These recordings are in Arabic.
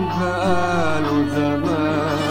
بقاله زمان.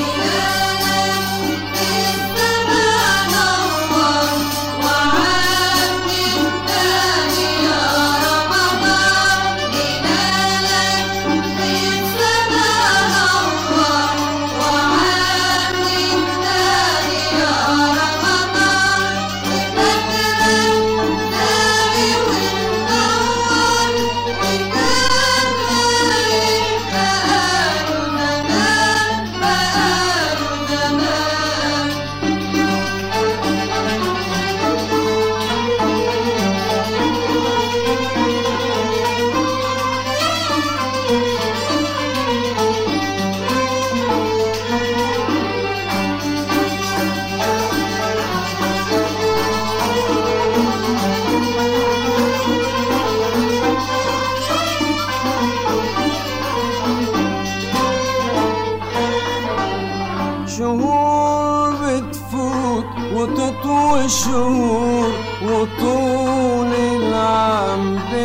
شهور بتفوت وتطوي الشهور وطول العام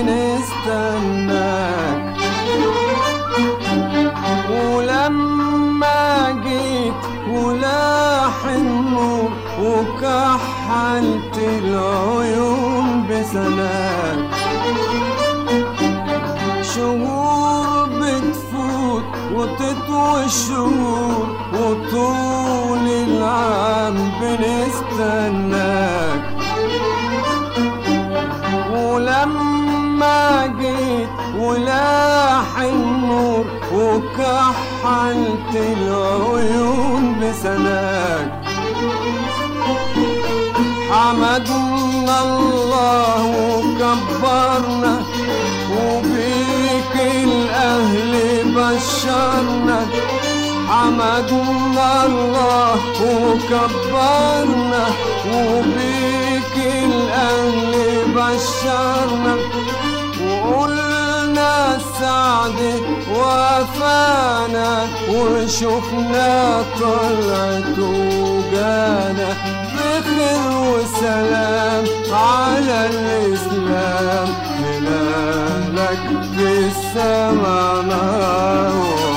بنستناك، ولما جيت ولاح النور وكحلت العيون بسناك. شهور بتفوت وتطوي الشهور وطول العام بنستناك، ولما جيت ولاح النور وكحلت العيون بسناك. حمدنا الله وكبرنا وبيك الأهل بشرنا. حمدنا الله وكبرنا وبيك الأهل بشرنا، وقلنا السعد وفانا وشفنا طلعت وجانا. بخير وسلام على الإسلام هلالك في السما نور.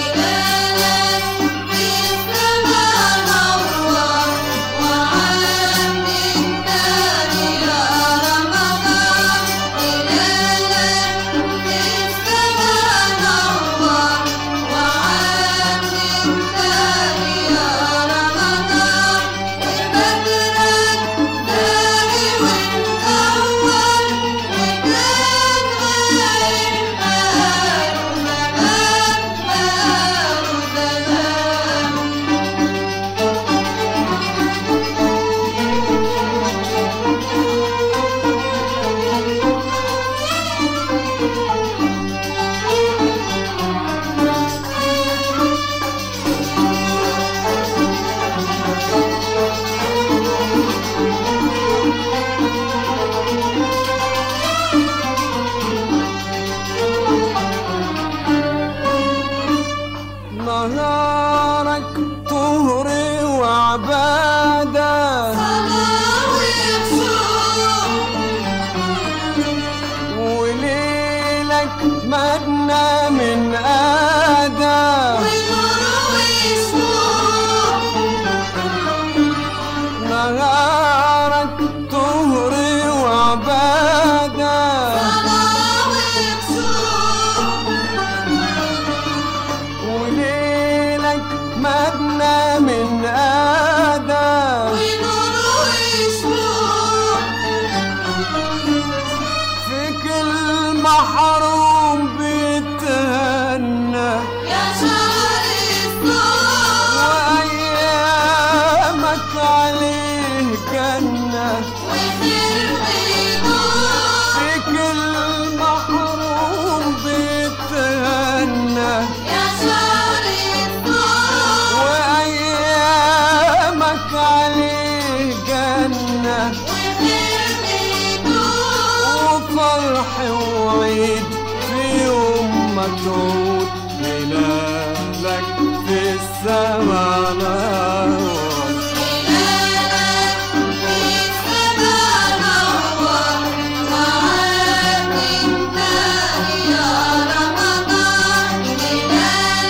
نهارك طهر وعبادة، صلاة وصوم، وليلك مدنى من آدم ونور وشموع. نهارك طهر وعبادة، صلاة وصوم، وليلك مدنى من آدم ونور وشموع. في كل محروم بيتهنى يا شهر الصوم، وأيامك عليه جنة. وخير بيدور. في كل محروم بيتهنى يا شهر الصوم، وأيامك عليه جنة. وخير بيدور. وفرح وعيد في يوم ما تعود هلالك في السما نور. هلالك في السما نور، وعاد انت يا رمضان. هلالك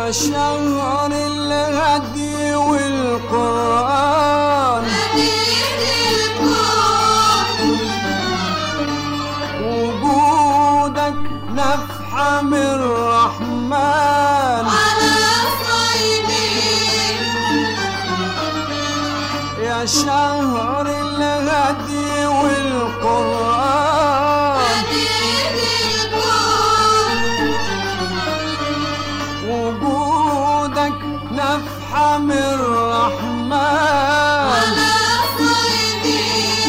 يا شهر الهدي والقرآن مدين الكون وجودك نفحة من الرحمن على صيدي يا شهر الهدي والقرآن مدين الكون وجودك نفحة من الرحمن على صيدي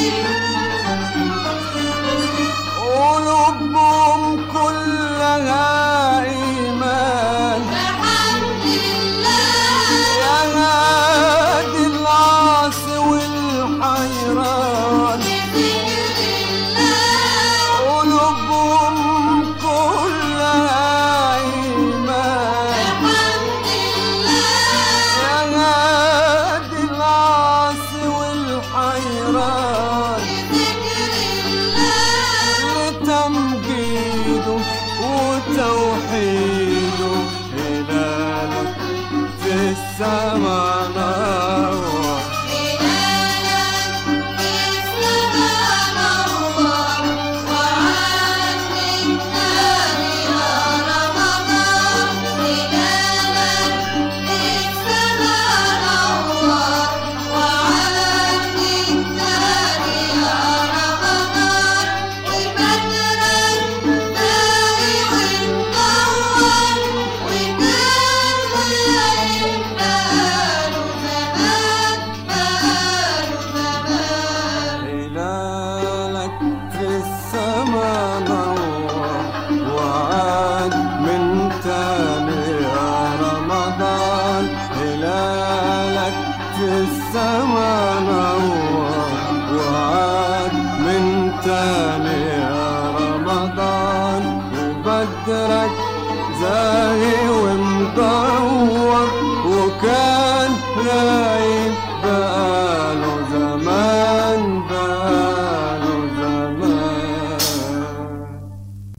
قلوبهم كلها إيمان بحمد الله يا هادي العاصي والحيران بذكر الله قلوبهم كلها إيمان بحمد الله يا هادي العاصي والحيران بذكر الله لتمجيده وتوحيده هلالك في السما نور هلالك في السماء نور وعاد من تاني يا رمضان هلالك في السماء نور وعاد من تاني يا رمضان وبدرك داري ومنور وكان غير بقاله زمان بقاله زمان هلالك في السما نور وعاد من تاني يا رمضان هلالك في السما نور وعاد من تاني يا رمضان وبدرك زاهي ومدور وكان رايق